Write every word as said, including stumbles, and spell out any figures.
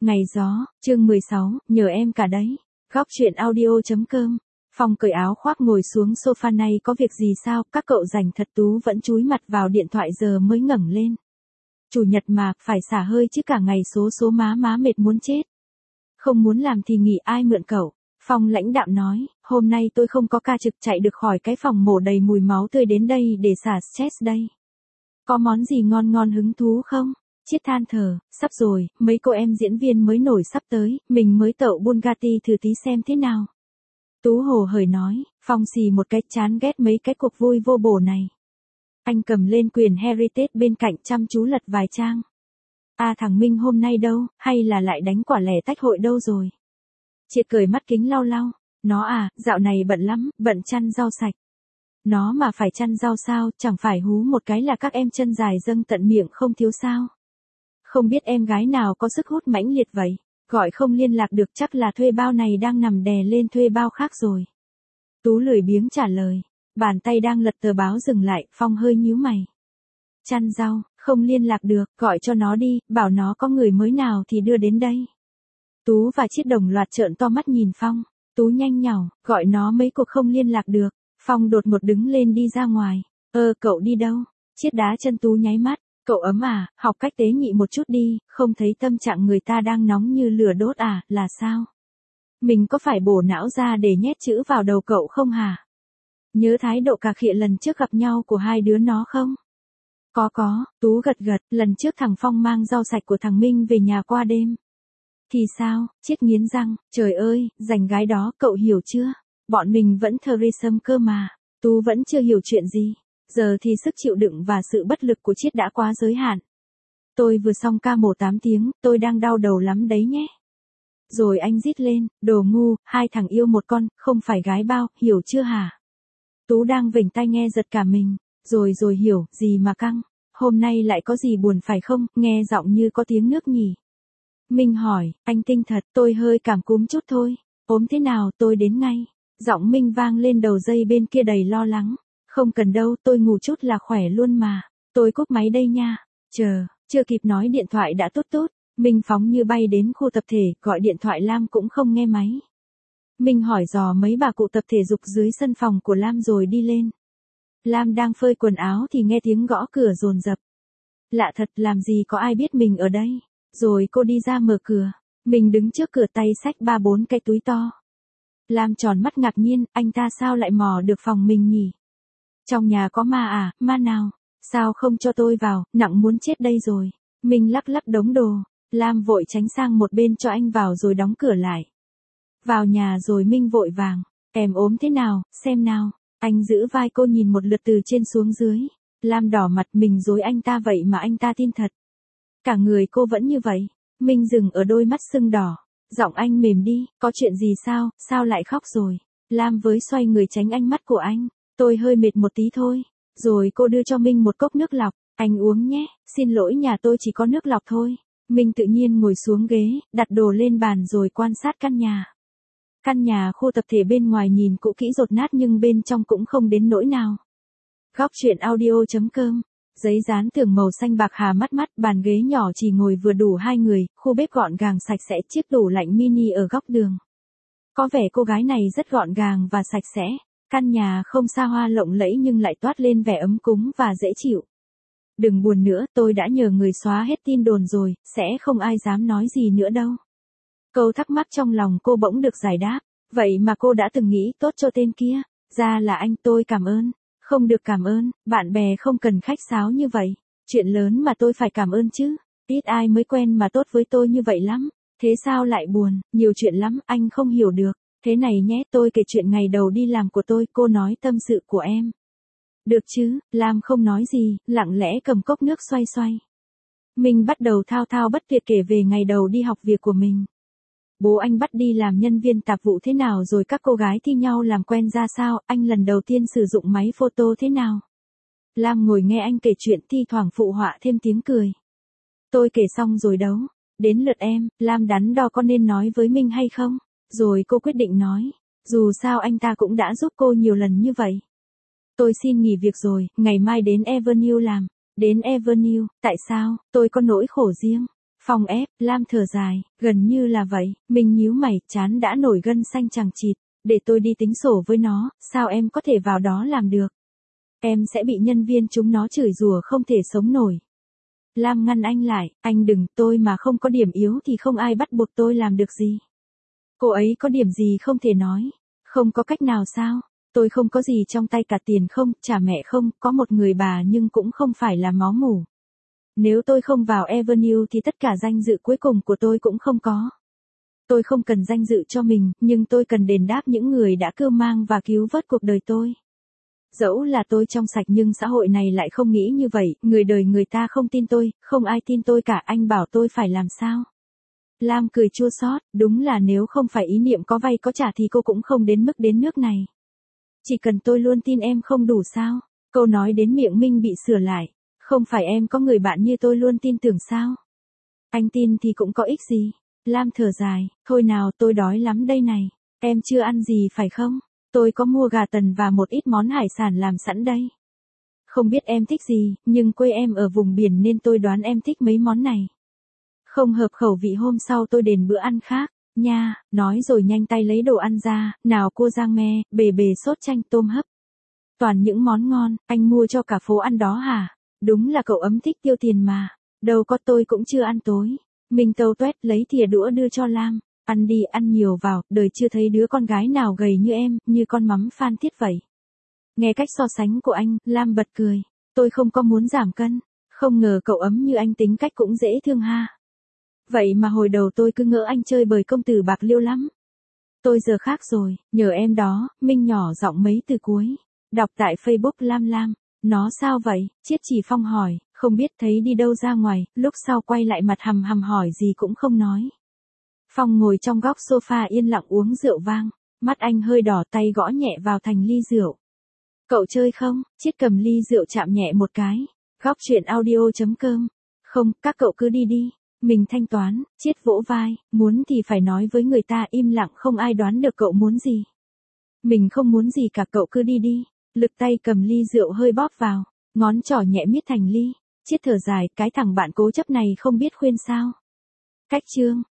Ngày gió, chương mười sáu, nhờ em cả đấy. Góc truyện audio.com. Phong cởi áo khoác ngồi xuống sofa này có việc gì sao, các cậu rảnh thật. Tú vẫn chúi mặt vào điện thoại giờ mới ngẩng lên. Chủ nhật mà, phải xả hơi chứ cả ngày số số má má mệt muốn chết. Không muốn làm thì nghỉ, ai mượn cậu. Phong lãnh đạm nói, hôm nay tôi không có ca trực, chạy được khỏi cái phòng mổ đầy mùi máu tươi đến đây để xả stress đây. Có món gì ngon ngon hứng thú không? Chiết than thở, sắp rồi, mấy cô em diễn viên mới nổi sắp tới, mình mới tậu Bugatti thử tí xem thế nào. Tú hồ hởi nói, Phong xì một cái, chán ghét mấy cái cuộc vui vô bổ này. Anh cầm lên quyển Heritage bên cạnh chăm chú lật vài trang. À thằng Minh hôm nay đâu, hay là lại đánh quả lẻ tách hội đâu rồi? Triệt cười mắt kính lau lau, nó à, dạo này bận lắm, bận chăn rau sạch. Nó mà phải chăn rau sao, chẳng phải hú một cái là các em chân dài dâng tận miệng không thiếu sao? Không biết em gái nào có sức hút mãnh liệt vậy, gọi không liên lạc được, chắc là thuê bao này đang nằm đè lên thuê bao khác rồi. Tú lười biếng trả lời, bàn tay đang lật tờ báo dừng lại, Phong hơi nhíu mày. Chăn rau, không liên lạc được, gọi cho nó đi, bảo nó có người mới nào thì đưa đến đây. Tú và Chiết đồng loạt trợn to mắt nhìn Phong. Tú nhanh nhảu, gọi nó mấy cuộc không liên lạc được. Phong đột ngột đứng lên đi ra ngoài. Ơ cậu đi đâu? Chiết đá chân Tú nháy mắt. Cậu ấm à, học cách tế nhị một chút đi, không thấy tâm trạng người ta đang nóng như lửa đốt à, là sao? Mình có phải bổ não ra để nhét chữ vào đầu cậu không hả? Nhớ thái độ cà khịa lần trước gặp nhau của hai đứa nó không? Có có, Tú gật gật, lần trước thằng Phong mang rau sạch của thằng Minh về nhà qua đêm. Thì sao? Chiết nghiến răng, trời ơi, giành gái đó, cậu hiểu chưa? Bọn mình vẫn threesome cơ mà. Tú vẫn chưa hiểu chuyện gì. Giờ thì sức chịu đựng và sự bất lực của Chiết đã quá giới hạn. Tôi vừa xong ca mổ tám tiếng, tôi đang đau đầu lắm đấy nhé. Rồi anh rít lên, đồ ngu, hai thằng yêu một con, không phải gái bao, hiểu chưa hả? Tú đang vểnh tai nghe giật cả mình. Rồi rồi hiểu, gì mà căng. Hôm nay lại có gì buồn phải không, nghe giọng như có tiếng nước nhỉ. Minh hỏi, anh Tinh thật, tôi hơi cảm cúm chút thôi. Ốm thế nào, tôi đến ngay. Giọng Minh vang lên đầu dây bên kia đầy lo lắng. Không cần đâu, tôi ngủ chút là khỏe luôn mà. Tôi cúp máy đây nha. Chờ, chưa kịp nói điện thoại đã tốt tốt. Minh phóng như bay đến khu tập thể, gọi điện thoại Lam cũng không nghe máy. Minh hỏi dò mấy bà cụ tập thể dục dưới sân phòng của Lam rồi đi lên. Lam đang phơi quần áo thì nghe tiếng gõ cửa dồn dập. Lạ thật, làm gì có ai biết mình ở đây. Rồi cô đi ra mở cửa. Mình đứng trước cửa tay xách ba bốn cái túi to. Lam tròn mắt ngạc nhiên, anh ta sao lại mò được phòng mình nhỉ? Trong nhà có ma à, ma nào? Sao không cho tôi vào, nặng muốn chết đây rồi. Mình lắc lắc đống đồ. Lam vội tránh sang một bên cho anh vào rồi đóng cửa lại. Vào nhà rồi Minh vội vàng. Em ốm thế nào, xem nào. Anh giữ vai cô nhìn một lượt từ trên xuống dưới. Lam đỏ mặt, mình dối anh ta vậy mà anh ta tin thật. Cả người cô vẫn như vậy. Minh dừng ở đôi mắt sưng đỏ. Giọng anh mềm đi, có chuyện gì sao, sao lại khóc rồi? Lam với xoay người tránh ánh mắt của anh. Tôi hơi mệt một tí thôi. Rồi cô đưa cho Minh một cốc nước lọc. Anh uống nhé, xin lỗi nhà tôi chỉ có nước lọc thôi. Minh tự nhiên ngồi xuống ghế, đặt đồ lên bàn rồi quan sát căn nhà. Căn nhà khu tập thể bên ngoài nhìn cũ kỹ dột nát nhưng bên trong cũng không đến nỗi nào. Góc truyện audio.com. Giấy dán tường màu xanh bạc hà mắt mắt, bàn ghế nhỏ chỉ ngồi vừa đủ hai người, khu bếp gọn gàng sạch sẽ, chiếc tủ lạnh mini ở góc đường. Có vẻ cô gái này rất gọn gàng và sạch sẽ. Căn nhà không xa hoa lộng lẫy nhưng lại toát lên vẻ ấm cúng và dễ chịu. Đừng buồn nữa, tôi đã nhờ người xóa hết tin đồn rồi, sẽ không ai dám nói gì nữa đâu. Câu thắc mắc trong lòng cô bỗng được giải đáp. Vậy mà cô đã từng nghĩ tốt cho tên kia. Ra là anh, tôi cảm ơn. Không được cảm ơn, bạn bè không cần khách sáo như vậy. Chuyện lớn mà tôi phải cảm ơn chứ. Ít ai mới quen mà tốt với tôi như vậy lắm. Thế sao lại buồn, nhiều chuyện lắm, anh không hiểu được. Thế này nhé, tôi kể chuyện ngày đầu đi làm của tôi, cô nói tâm sự của em. Được chứ, Lam không nói gì, lặng lẽ cầm cốc nước xoay xoay. Mình bắt đầu thao thao bất tuyệt kể về ngày đầu đi học việc của mình. Bố anh bắt đi làm nhân viên tạp vụ thế nào rồi các cô gái thi nhau làm quen ra sao, anh lần đầu tiên sử dụng máy photo thế nào. Lam ngồi nghe anh kể chuyện thi thoảng phụ họa thêm tiếng cười. Tôi kể xong rồi đấu. Đến lượt em, Lam đắn đo có nên nói với Minh hay không. Rồi cô quyết định nói. Dù sao anh ta cũng đã giúp cô nhiều lần như vậy. Tôi xin nghỉ việc rồi, ngày mai đến Avenue làm. Đến Avenue, tại sao, tôi có nỗi khổ riêng. Phong ép, Lam thở dài, gần như là vậy, mình nhíu mày, trán đã nổi gân xanh chằng chịt, để tôi đi tính sổ với nó, sao em có thể vào đó làm được? Em sẽ bị nhân viên chúng nó chửi rủa không thể sống nổi. Lam ngăn anh lại, anh đừng, tôi mà không có điểm yếu thì không ai bắt buộc tôi làm được gì. Cô ấy có điểm gì không thể nói, không có cách nào sao? Tôi không có gì trong tay cả tiền không, trả mẹ không, có một người bà nhưng cũng không phải là máu mủ. Nếu tôi không vào Avenue thì tất cả danh dự cuối cùng của tôi cũng không có. Tôi không cần danh dự cho mình, nhưng tôi cần đền đáp những người đã cưu mang và cứu vớt cuộc đời tôi. Dẫu là tôi trong sạch nhưng xã hội này lại không nghĩ như vậy, người đời người ta không tin tôi, không ai tin tôi cả, anh bảo tôi phải làm sao? Lam cười chua xót, đúng là nếu không phải ý niệm có vay có trả thì cô cũng không đến mức đến nước này. Chỉ cần tôi luôn tin em không đủ sao? Câu nói đến miệng Minh bị sửa lại. Không phải em có người bạn như tôi luôn tin tưởng sao? Anh tin thì cũng có ích gì? Lam thở dài, thôi nào tôi đói lắm đây này. Em chưa ăn gì phải không? Tôi có mua gà tần và một ít món hải sản làm sẵn đây. Không biết em thích gì, nhưng quê em ở vùng biển nên tôi đoán em thích mấy món này. Không hợp khẩu vị hôm sau tôi đền bữa ăn khác, nha, nói rồi nhanh tay lấy đồ ăn ra, nào cua rang me, bề bề sốt chanh tôm hấp. Toàn những món ngon, anh mua cho cả phố ăn đó hả? Đúng là cậu ấm thích tiêu tiền mà. Đâu có, tôi cũng chưa ăn tối. Mình tâu tuét lấy thìa đũa đưa cho Lam. Ăn đi, ăn nhiều vào, đời chưa thấy đứa con gái nào gầy như em, như con mắm Phan Thiết vậy. Nghe cách so sánh của anh, Lam bật cười. Tôi không có muốn giảm cân. Không ngờ cậu ấm như anh tính cách cũng dễ thương ha. Vậy mà hồi đầu tôi cứ ngỡ anh chơi bời công tử bạc liêu lắm. Tôi giờ khác rồi, nhờ em đó, Minh nhỏ giọng mấy từ cuối. Đọc tại Facebook Lam Lam. Nó sao vậy? Chiết Chỉ Phong hỏi, không biết thấy đi đâu ra ngoài, lúc sau quay lại mặt hầm hầm hỏi gì cũng không nói. Phong ngồi trong góc sofa yên lặng uống rượu vang, mắt anh hơi đỏ tay gõ nhẹ vào thành ly rượu. Cậu chơi không? Chiết cầm ly rượu chạm nhẹ một cái. Góc chuyện audio chấm com. Không, các cậu cứ đi đi. Mình thanh toán, Chiết vỗ vai, muốn thì phải nói với người ta im lặng không ai đoán được cậu muốn gì. Mình không muốn gì cả, cậu cứ đi đi. Lực tay cầm ly rượu hơi bóp vào, ngón trỏ nhẹ miết thành ly. Chiết thở dài, cái thằng bạn cố chấp này không biết khuyên sao. Cách chương.